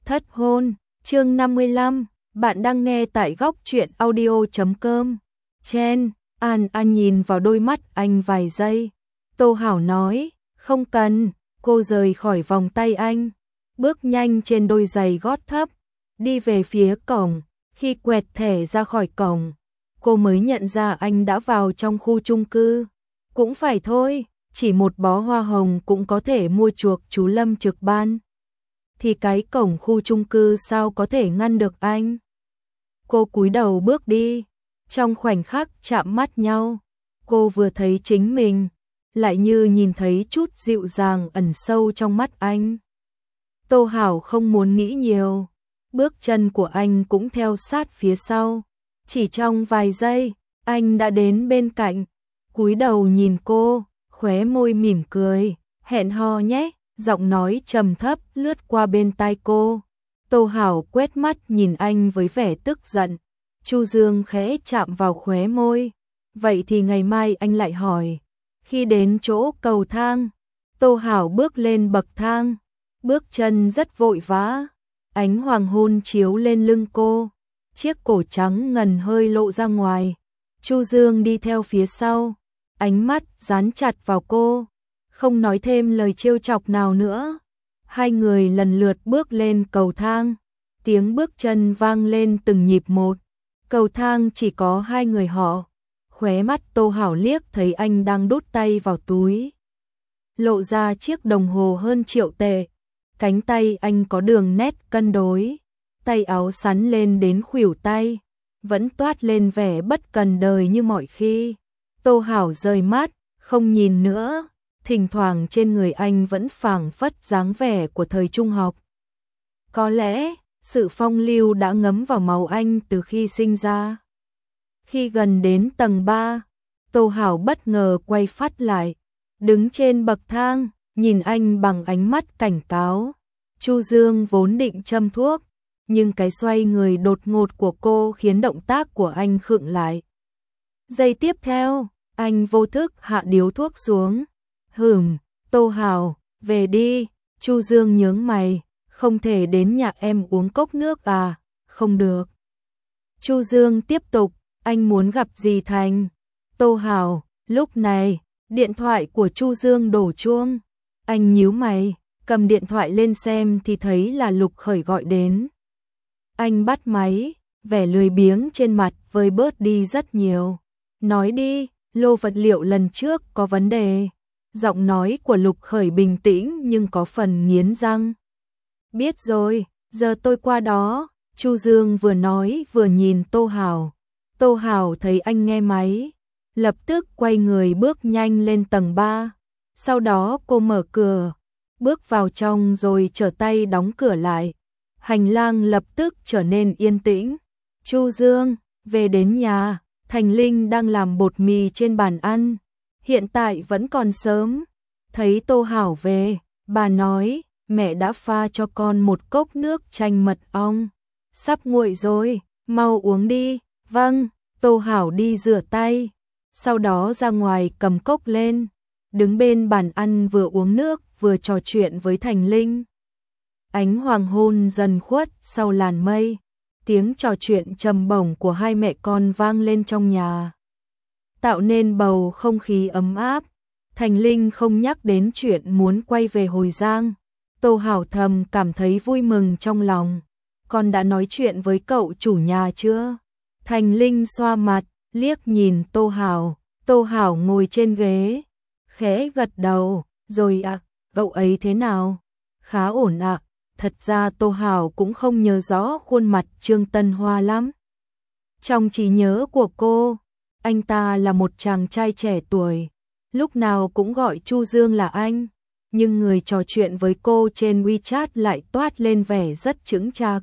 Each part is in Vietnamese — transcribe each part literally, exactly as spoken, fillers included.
Thất hôn, chương năm mươi lăm, bạn đang nghe tại góc truyện audio chấm com. Chen, An An nhìn vào đôi mắt anh vài giây. Tô Hảo nói, không cần, cô rời khỏi vòng tay anh, bước nhanh trên đôi giày gót thấp, đi về phía cổng. Khi quẹt thẻ ra khỏi cổng, cô mới nhận ra anh đã vào trong khu chung cư. Cũng phải thôi, chỉ một bó hoa hồng cũng có thể mua chuộc chú Lâm trực ban. Thì cái cổng khu chung cư sao có thể ngăn được anh? Cô cúi đầu bước đi, trong khoảnh khắc chạm mắt nhau, cô vừa thấy chính mình, lại như nhìn thấy chút dịu dàng ẩn sâu trong mắt anh. Tô Hảo không muốn nghĩ nhiều, bước chân của anh cũng theo sát phía sau. Chỉ trong vài giây, anh đã đến bên cạnh, cúi đầu nhìn cô, khóe môi mỉm cười, hẹn hò nhé. Giọng nói trầm thấp lướt qua bên tai cô. Tô Hảo quét mắt nhìn anh với vẻ tức giận. Chu Dương khẽ chạm vào khóe môi. Vậy thì ngày mai anh lại hỏi. Khi đến chỗ cầu thang, Tô Hảo bước lên bậc thang, bước chân rất vội vã. Ánh hoàng hôn chiếu lên lưng cô, chiếc cổ trắng ngần hơi lộ ra ngoài. Chu Dương đi theo phía sau, ánh mắt dán chặt vào cô, không nói thêm lời trêu chọc nào nữa. Hai người lần lượt bước lên cầu thang, tiếng bước chân vang lên từng nhịp một. Cầu thang chỉ có hai người họ. Khóe mắt Tô Hảo liếc thấy anh đang đút tay vào túi, lộ ra chiếc đồng hồ hơn triệu tệ. Cánh tay anh có đường nét cân đối, tay áo sắn lên đến khuỷu tay, vẫn toát lên vẻ bất cần đời như mọi khi. Tô Hảo rời mắt, không nhìn nữa. Thỉnh thoảng trên người anh vẫn phảng phất dáng vẻ của thời trung học. Có lẽ, sự phong lưu đã ngấm vào máu anh từ khi sinh ra. Khi gần đến tầng ba, Tô Hảo bất ngờ quay phát lại, đứng trên bậc thang, nhìn anh bằng ánh mắt cảnh cáo. Chu Dương vốn định châm thuốc, nhưng cái xoay người đột ngột của cô khiến động tác của anh khựng lại. Giây tiếp theo, anh vô thức hạ điếu thuốc xuống. Hửm, Tô Hảo, về đi. Chu Dương nhướng mày, không thể đến nhà em uống cốc nước à? Không được. Chu Dương tiếp tục, anh muốn gặp dì Thành. Tô Hảo, lúc này, điện thoại của Chu Dương đổ chuông. Anh nhíu mày, cầm điện thoại lên xem thì thấy là Lục Khởi gọi đến. Anh bắt máy, vẻ lười biếng trên mặt vơi bớt đi rất nhiều. Nói đi, lô vật liệu lần trước có vấn đề. Giọng nói của Lục Khởi bình tĩnh nhưng có phần nghiến răng. Biết rồi, giờ tôi qua đó. Chu Dương vừa nói vừa nhìn Tô Hảo. Tô Hảo thấy anh nghe máy, lập tức quay người bước nhanh lên tầng ba. Sau đó cô mở cửa, bước vào trong rồi trở tay đóng cửa lại. Hành lang lập tức trở nên yên tĩnh. Chu Dương, về đến nhà, Thành Linh đang làm bột mì trên bàn ăn. Hiện tại vẫn còn sớm. Thấy Tô Hảo về, bà nói, mẹ đã pha cho con một cốc nước chanh mật ong. Sắp nguội rồi, mau uống đi. Vâng, Tô Hảo đi rửa tay, sau đó ra ngoài cầm cốc lên, đứng bên bàn ăn vừa uống nước vừa trò chuyện với Thành Linh. Ánh hoàng hôn dần khuất sau làn mây, tiếng trò chuyện trầm bổng của hai mẹ con vang lên trong nhà, tạo nên bầu không khí ấm áp. Thành Linh không nhắc đến chuyện muốn quay về Hồi Giang. Tô Hảo thầm cảm thấy vui mừng trong lòng. Con đã nói chuyện với cậu chủ nhà chưa? Thành Linh xoa mặt, liếc nhìn Tô Hảo. Tô Hảo ngồi trên ghế, khẽ gật đầu. Rồi ạ, à, cậu ấy thế nào? Khá ổn ạ. À. Thật ra Tô Hảo cũng không nhớ rõ khuôn mặt Trương Tân Hoa lắm. Trong trí nhớ của cô, anh ta là một chàng trai trẻ tuổi, lúc nào cũng gọi Chu Dương là anh, nhưng người trò chuyện với cô trên WeChat lại toát lên vẻ rất chững chạc.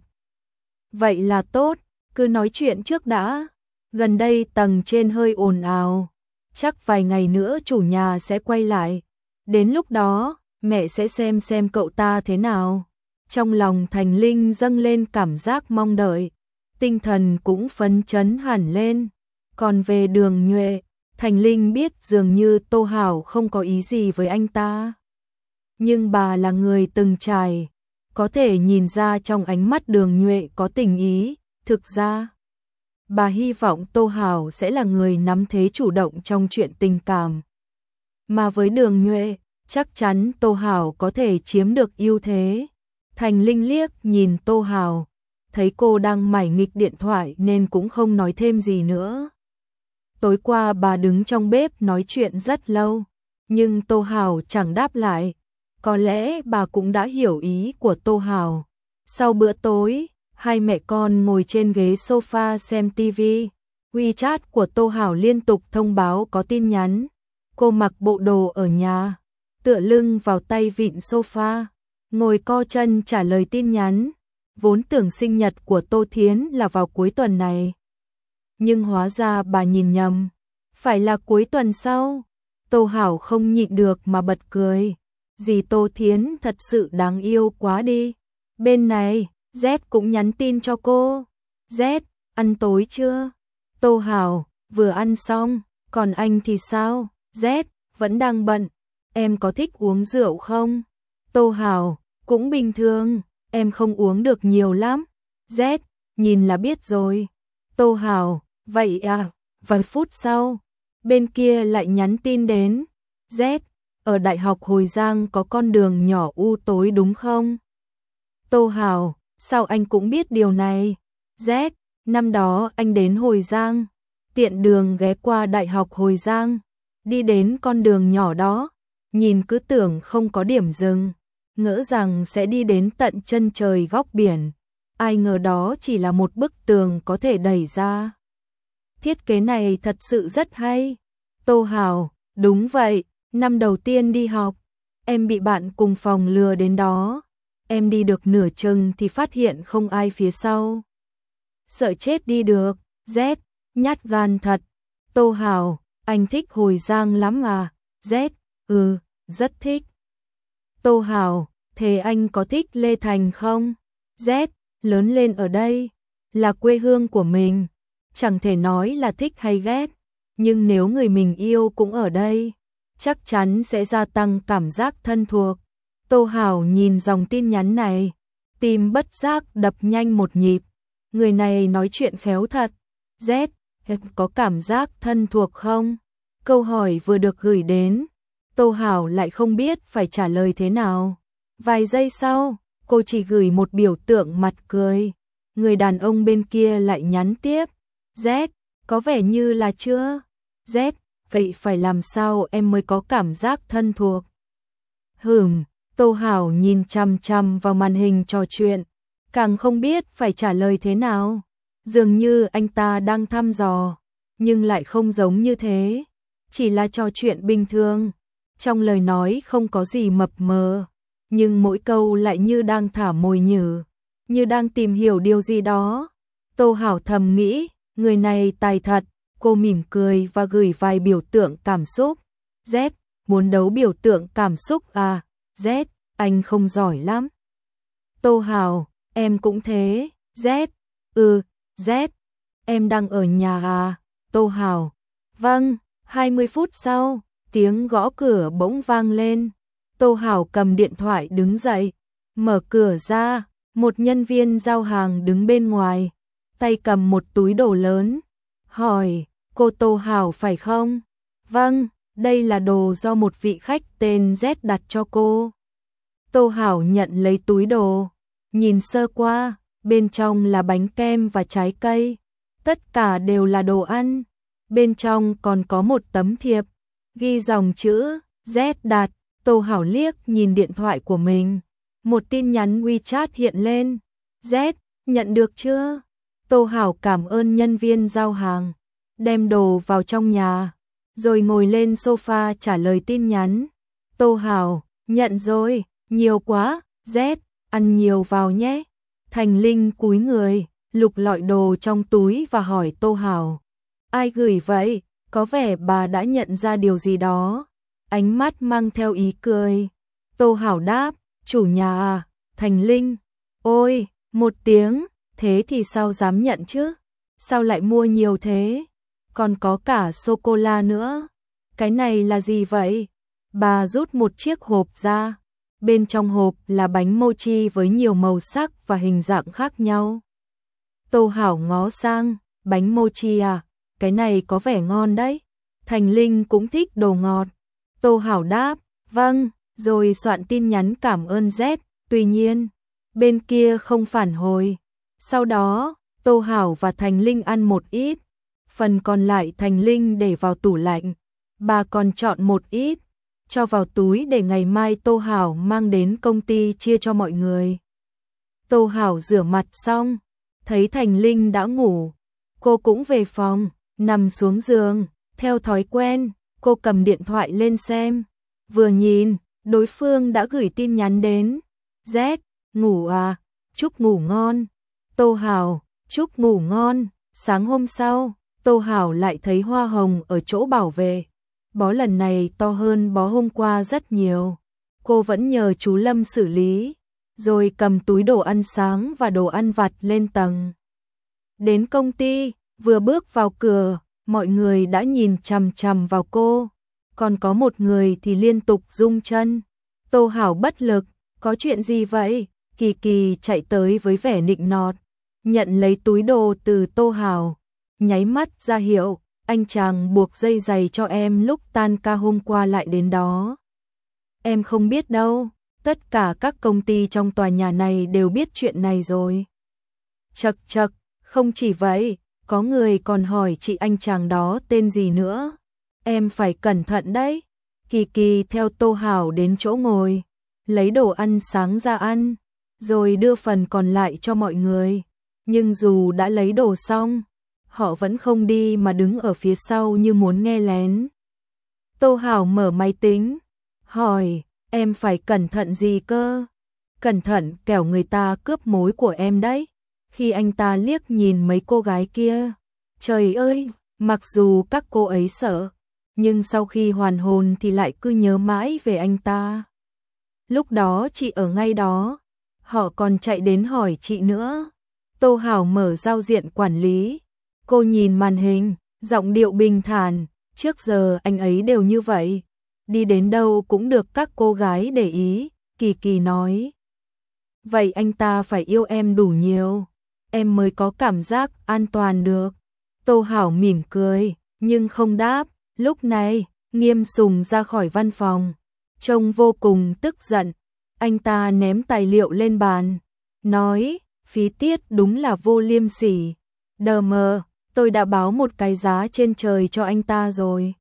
Vậy là tốt, cứ nói chuyện trước đã. Gần đây tầng trên hơi ồn ào, chắc vài ngày nữa chủ nhà sẽ quay lại. Đến lúc đó, mẹ sẽ xem xem cậu ta thế nào. Trong lòng Thành Linh dâng lên cảm giác mong đợi, tinh thần cũng phấn chấn hẳn lên. Còn về Đường Nhuệ, Thành Linh biết dường như Tô Hảo không có ý gì với anh ta. Nhưng bà là người từng trải, Có thể nhìn ra trong ánh mắt Đường Nhuệ có tình ý, thực ra bà hy vọng Tô Hào sẽ là người nắm thế chủ động trong chuyện tình cảm. Mà với Đường Nhuệ, chắc chắn Tô Hào có thể chiếm được ưu thế. Thành Linh liếc nhìn Tô Hào, thấy cô đang mải nghịch điện thoại nên cũng không nói thêm gì nữa. Tối qua bà đứng trong bếp nói chuyện rất lâu, nhưng Tô Hào chẳng đáp lại. Có lẽ bà cũng đã hiểu ý của Tô Hào. Sau bữa tối, hai mẹ con ngồi trên ghế sofa xem tivi. WeChat của Tô Hào liên tục thông báo có tin nhắn. Cô mặc bộ đồ ở nhà, tựa lưng vào tay vịn sofa, ngồi co chân trả lời tin nhắn. Vốn tưởng sinh nhật của Tô Thiến là vào cuối tuần này, nhưng hóa ra bà nhìn nhầm. Phải là cuối tuần sau. Tô Hào không nhịn được mà bật cười. Dì Tô Thiến thật sự đáng yêu quá đi. Bên này, Z cũng nhắn tin cho cô. Z, ăn tối chưa? Tô Hào, vừa ăn xong. Còn anh thì sao? Z, vẫn đang bận. Em có thích uống rượu không? Tô Hào, cũng bình thường. Em không uống được nhiều lắm. Z, nhìn là biết rồi. Tô Hào, vậy à? Vài phút sau, bên kia lại nhắn tin đến. Z, ở Đại học Hồi Giang có con đường nhỏ u tối đúng không? Tô Hào, sao anh cũng biết điều này? Z, năm đó anh đến Hồi Giang, tiện đường ghé qua Đại học Hồi Giang, đi đến con đường nhỏ đó, nhìn cứ tưởng không có điểm dừng, ngỡ rằng sẽ đi đến tận chân trời góc biển. Ai ngờ đó chỉ là một bức tường có thể đẩy ra. Thiết kế này thật sự rất hay. Tô Hào, đúng vậy, năm đầu tiên đi học, em bị bạn cùng phòng lừa đến đó. Em đi được nửa chừng thì phát hiện không ai phía sau. Sợ chết đi được. Z, nhát gan thật. Tô Hào, anh thích Hồi Giang lắm à? Z, ừ, rất thích. Tô Hào, thế anh có thích Lê Thành không? Z, lớn lên ở đây, là quê hương của mình. Chẳng thể nói là thích hay ghét, nhưng nếu người mình yêu cũng ở đây, chắc chắn sẽ gia tăng cảm giác thân thuộc. Tô Hào nhìn dòng tin nhắn này, tim bất giác đập nhanh một nhịp. Người này nói chuyện khéo thật. Z, có cảm giác thân thuộc không? Câu hỏi vừa được gửi đến, Tô Hào lại không biết phải trả lời thế nào. Vài giây sau, cô chỉ gửi một biểu tượng mặt cười. Người đàn ông bên kia lại nhắn tiếp. Z, có vẻ như là chưa? Z, vậy phải làm sao em mới có cảm giác thân thuộc? Hừm, Tô Hào nhìn chằm chằm vào màn hình trò chuyện, càng không biết phải trả lời thế nào. Dường như anh ta đang thăm dò, nhưng lại không giống như thế. Chỉ là trò chuyện bình thường, trong lời nói không có gì mập mờ, nhưng mỗi câu lại như đang thả mồi nhử, như đang tìm hiểu điều gì đó. Tô Hào thầm nghĩ, người này tài thật. Cô mỉm cười và gửi vài biểu tượng cảm xúc. Z, muốn đấu biểu tượng cảm xúc à? Z, anh không giỏi lắm. Tô Hào, em cũng thế. Z, ừ, Z, em đang ở nhà à? Tô Hào, vâng. hai mươi phút sau, tiếng gõ cửa bỗng vang lên. Tô Hào cầm điện thoại đứng dậy, mở cửa ra, một nhân viên giao hàng đứng bên ngoài, tay cầm một túi đồ lớn, hỏi, cô Tô Hào phải không? Vâng, đây là đồ do một vị khách tên Z đặt cho cô. Tô Hào nhận lấy túi đồ, nhìn sơ qua, bên trong là bánh kem và trái cây, tất cả đều là đồ ăn. Bên trong còn có một tấm thiệp, ghi dòng chữ Z đặt. Tô Hào liếc nhìn điện thoại của mình, một tin nhắn WeChat hiện lên. Z, nhận được chưa? Tô Hào cảm ơn nhân viên giao hàng, đem đồ vào trong nhà, rồi ngồi lên sofa trả lời tin nhắn. Tô Hào, nhận rồi, nhiều quá. Z, ăn nhiều vào nhé. Thành Linh cúi người, lục lọi đồ trong túi và hỏi Tô Hào, ai gửi vậy? Có vẻ bà đã nhận ra điều gì đó. Ánh mắt mang theo ý cười. Tô Hào đáp, chủ nhà à? Thành Linh, ôi, một tiếng, thế thì sao dám nhận chứ? Sao lại mua nhiều thế? Còn có cả sô-cô-la nữa. Cái này là gì vậy? Bà rút một chiếc hộp ra. bên trong hộp là bánh mochi với nhiều màu sắc và hình dạng khác nhau. Tô Hảo ngó sang, bánh mochi à, cái này có vẻ ngon đấy. Thành Linh cũng thích đồ ngọt. Tô Hảo đáp, vâng, rồi soạn tin nhắn cảm ơn Z, tuy nhiên, bên kia không phản hồi. Sau đó, Tô Hảo và Thành Linh ăn một ít, phần còn lại Thành Linh để vào tủ lạnh. Bà còn chọn một ít, cho vào túi để ngày mai Tô Hảo mang đến công ty chia cho mọi người. Tô Hảo rửa mặt xong, thấy Thành Linh đã ngủ, cô cũng về phòng, nằm xuống giường, theo thói quen, cô cầm điện thoại lên xem, vừa nhìn, đối phương đã gửi tin nhắn đến, Z, ngủ à, chúc ngủ ngon, Tô Hảo, chúc ngủ ngon. Sáng hôm sau, Tô Hảo lại thấy hoa hồng ở chỗ bảo vệ, bó lần này to hơn bó hôm qua rất nhiều, cô vẫn nhờ chú Lâm xử lý, rồi cầm túi đồ ăn sáng và đồ ăn vặt lên tầng. Đến công ty, vừa bước vào cửa, mọi người đã nhìn chằm chằm vào cô, còn có một người thì liên tục rung chân. Tô Hảo bất lực, có chuyện gì vậy? Kỳ Kỳ chạy tới với vẻ nịnh nọt, nhận lấy túi đồ từ Tô Hảo, nháy mắt ra hiệu, anh chàng buộc dây giày cho em lúc tan ca hôm qua lại đến đó. Em không biết đâu, tất cả các công ty trong tòa nhà này đều biết chuyện này rồi. Chậc chậc, không chỉ vậy, có người còn hỏi chị anh chàng đó tên gì nữa. Em phải cẩn thận đấy. Kỳ Kỳ theo Tô Hảo đến chỗ ngồi, lấy đồ ăn sáng ra ăn, rồi đưa phần còn lại cho mọi người. Nhưng dù đã lấy đồ xong, họ vẫn không đi mà đứng ở phía sau như muốn nghe lén. Tô Hảo mở máy tính, hỏi, em phải cẩn thận gì cơ? Cẩn thận kẻo người ta cướp mối của em đấy. Khi anh ta liếc nhìn mấy cô gái kia, trời ơi, mặc dù các cô ấy sợ, nhưng sau khi hoàn hồn thì lại cứ nhớ mãi về anh ta. Lúc đó chị ở ngay đó, họ còn chạy đến hỏi chị nữa. Tô Hảo mở giao diện quản lý, cô nhìn màn hình, giọng điệu bình thản, trước giờ anh ấy đều như vậy, đi đến đâu cũng được các cô gái để ý. Kỳ Kỳ nói, vậy anh ta phải yêu em đủ nhiều, em mới có cảm giác an toàn được. Tô Hảo mỉm cười, nhưng không đáp. Lúc này, Nghiêm Sùng ra khỏi văn phòng, trông vô cùng tức giận. Anh ta ném tài liệu lên bàn, nói, phí tiết đúng là vô liêm sỉ. Đờ mờ, tôi đã báo một cái giá trên trời cho anh ta rồi.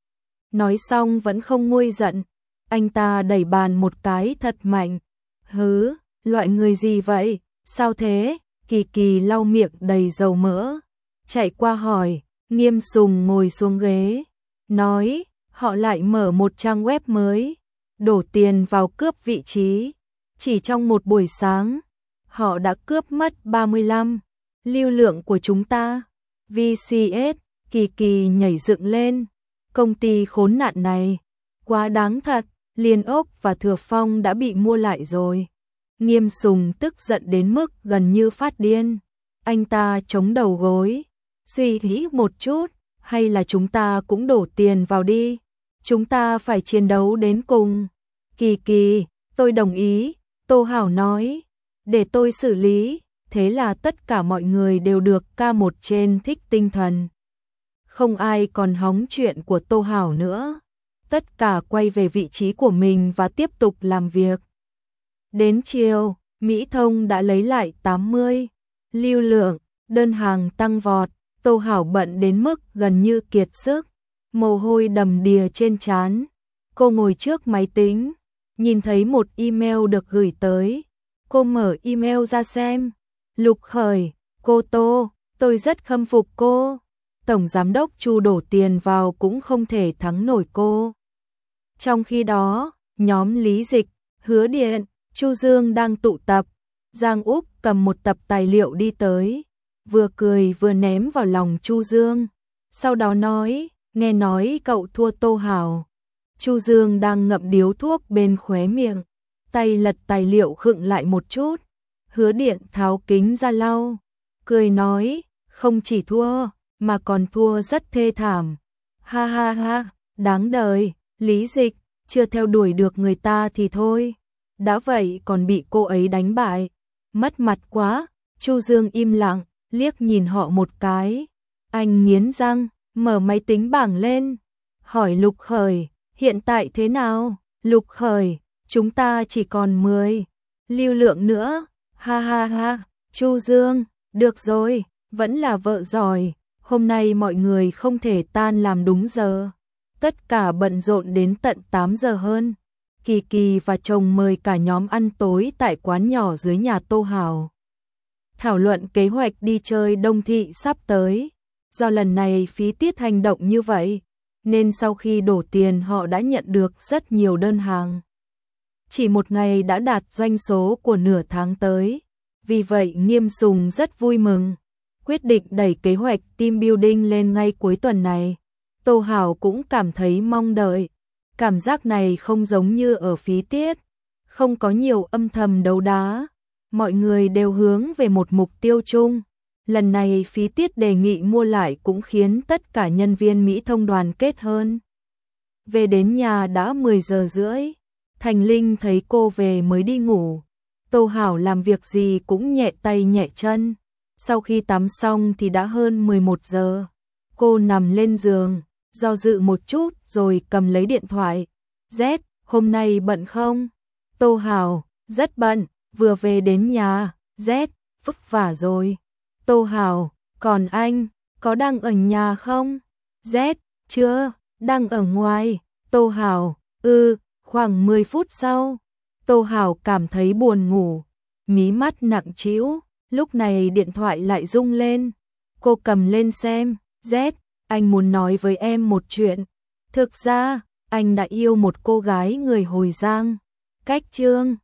Nói xong vẫn không nguôi giận, anh ta đẩy bàn một cái thật mạnh. Hứ, loại người gì vậy, sao thế? Kỳ Kỳ lau miệng đầy dầu mỡ, chạy qua hỏi. Nghiêm Sùng ngồi xuống ghế, nói, họ lại mở một trang web mới, đổ tiền vào cướp vị trí. Chỉ trong một buổi sáng, họ đã cướp mất ba mươi lăm lưu lượng của chúng ta. vê xê ét, Kỳ Kỳ nhảy dựng lên, công ty khốn nạn này, quá đáng thật, Liên Ốc và Thừa Phong đã bị mua lại rồi. Nghiêm Sùng tức giận đến mức gần như phát điên, anh ta chống đầu gối, suy nghĩ một chút, hay là chúng ta cũng đổ tiền vào đi, chúng ta phải chiến đấu đến cùng. Kỳ Kỳ, tôi đồng ý, Tô Hảo nói, để tôi xử lý. Thế là tất cả mọi người đều được ca một trên thích tinh thần. Không ai còn hóng chuyện của Tô Hảo nữa, tất cả quay về vị trí của mình và tiếp tục làm việc. Đến chiều, Mỹ Thông đã lấy lại tám mươi lưu lượng, đơn hàng tăng vọt. Tô Hảo bận đến mức gần như kiệt sức, mồ hôi đầm đìa trên trán. Cô ngồi trước máy tính, nhìn thấy một email được gửi tới. Cô mở email ra xem. Lục Khởi, cô Tô, tôi rất khâm phục cô. Tổng giám đốc Chu đổ tiền vào cũng không thể thắng nổi cô. Trong khi đó, nhóm Lý Dịch, Hứa Điện, Chu Dương đang tụ tập. Giang Úc cầm một tập tài liệu đi tới, vừa cười vừa ném vào lòng Chu Dương. Sau đó nói, nghe nói cậu thua Tô Hảo. Chu Dương đang ngậm điếu thuốc bên khóe miệng, tay lật tài liệu khựng lại một chút. Hứa Điện tháo kính ra lau, cười nói, không chỉ thua, mà còn thua rất thê thảm. Ha ha ha, đáng đời, Lý Dịch, chưa theo đuổi được người ta thì thôi. đã vậy còn bị cô ấy đánh bại. Mất mặt quá, Chu Dương im lặng, liếc nhìn họ một cái. Anh nghiến răng, mở máy tính bảng lên, hỏi Lục Khởi, hiện tại thế nào? Lục Khởi, chúng ta chỉ còn mười lưu lượng nữa, ha ha ha. Chu Dương, được rồi, vẫn là vợ giỏi, hôm nay mọi người không thể tan làm đúng giờ. Tất cả bận rộn đến tận tám giờ hơn. Kỳ Kỳ và chồng mời cả nhóm ăn tối tại quán nhỏ dưới nhà Tô Hào. Thảo luận kế hoạch đi chơi Đông Thị sắp tới. Do lần này Phí Tiết hành động như vậy, nên sau khi đổ tiền họ đã nhận được rất nhiều đơn hàng. Chỉ một ngày đã đạt doanh số của nửa tháng tới. Vì vậy Nghiêm Sùng rất vui mừng, quyết định đẩy kế hoạch team building lên ngay cuối tuần này. Tô Hào cũng cảm thấy mong đợi. Cảm giác này không giống như ở Phí Tiết, không có nhiều âm thầm đấu đá. Mọi người đều hướng về một mục tiêu chung. Lần này Phí Tiết đề nghị mua lại cũng khiến tất cả nhân viên Mỹ Thông đoàn kết hơn. Về đến nhà đã mười giờ rưỡi. Thành Linh thấy cô về mới đi ngủ. Tô Hảo làm việc gì cũng nhẹ tay nhẹ chân. Sau khi tắm xong thì đã hơn mười một giờ. Cô nằm lên giường, do dự một chút rồi cầm lấy điện thoại. Z, hôm nay bận không? Tô Hảo, rất bận, vừa về đến nhà. Z, vất vả rồi. Tô Hảo, còn anh, có đang ở nhà không? Z, chưa, đang ở ngoài. Tô Hảo, ừ, khoảng mười phút sau. Tô Hảo cảm thấy buồn ngủ, mí mắt nặng trĩu, lúc này điện thoại lại rung lên. Cô cầm lên xem. Z, anh muốn nói với em một chuyện. Thực ra, anh đã yêu một cô gái người Hồi Giang. Cách Chương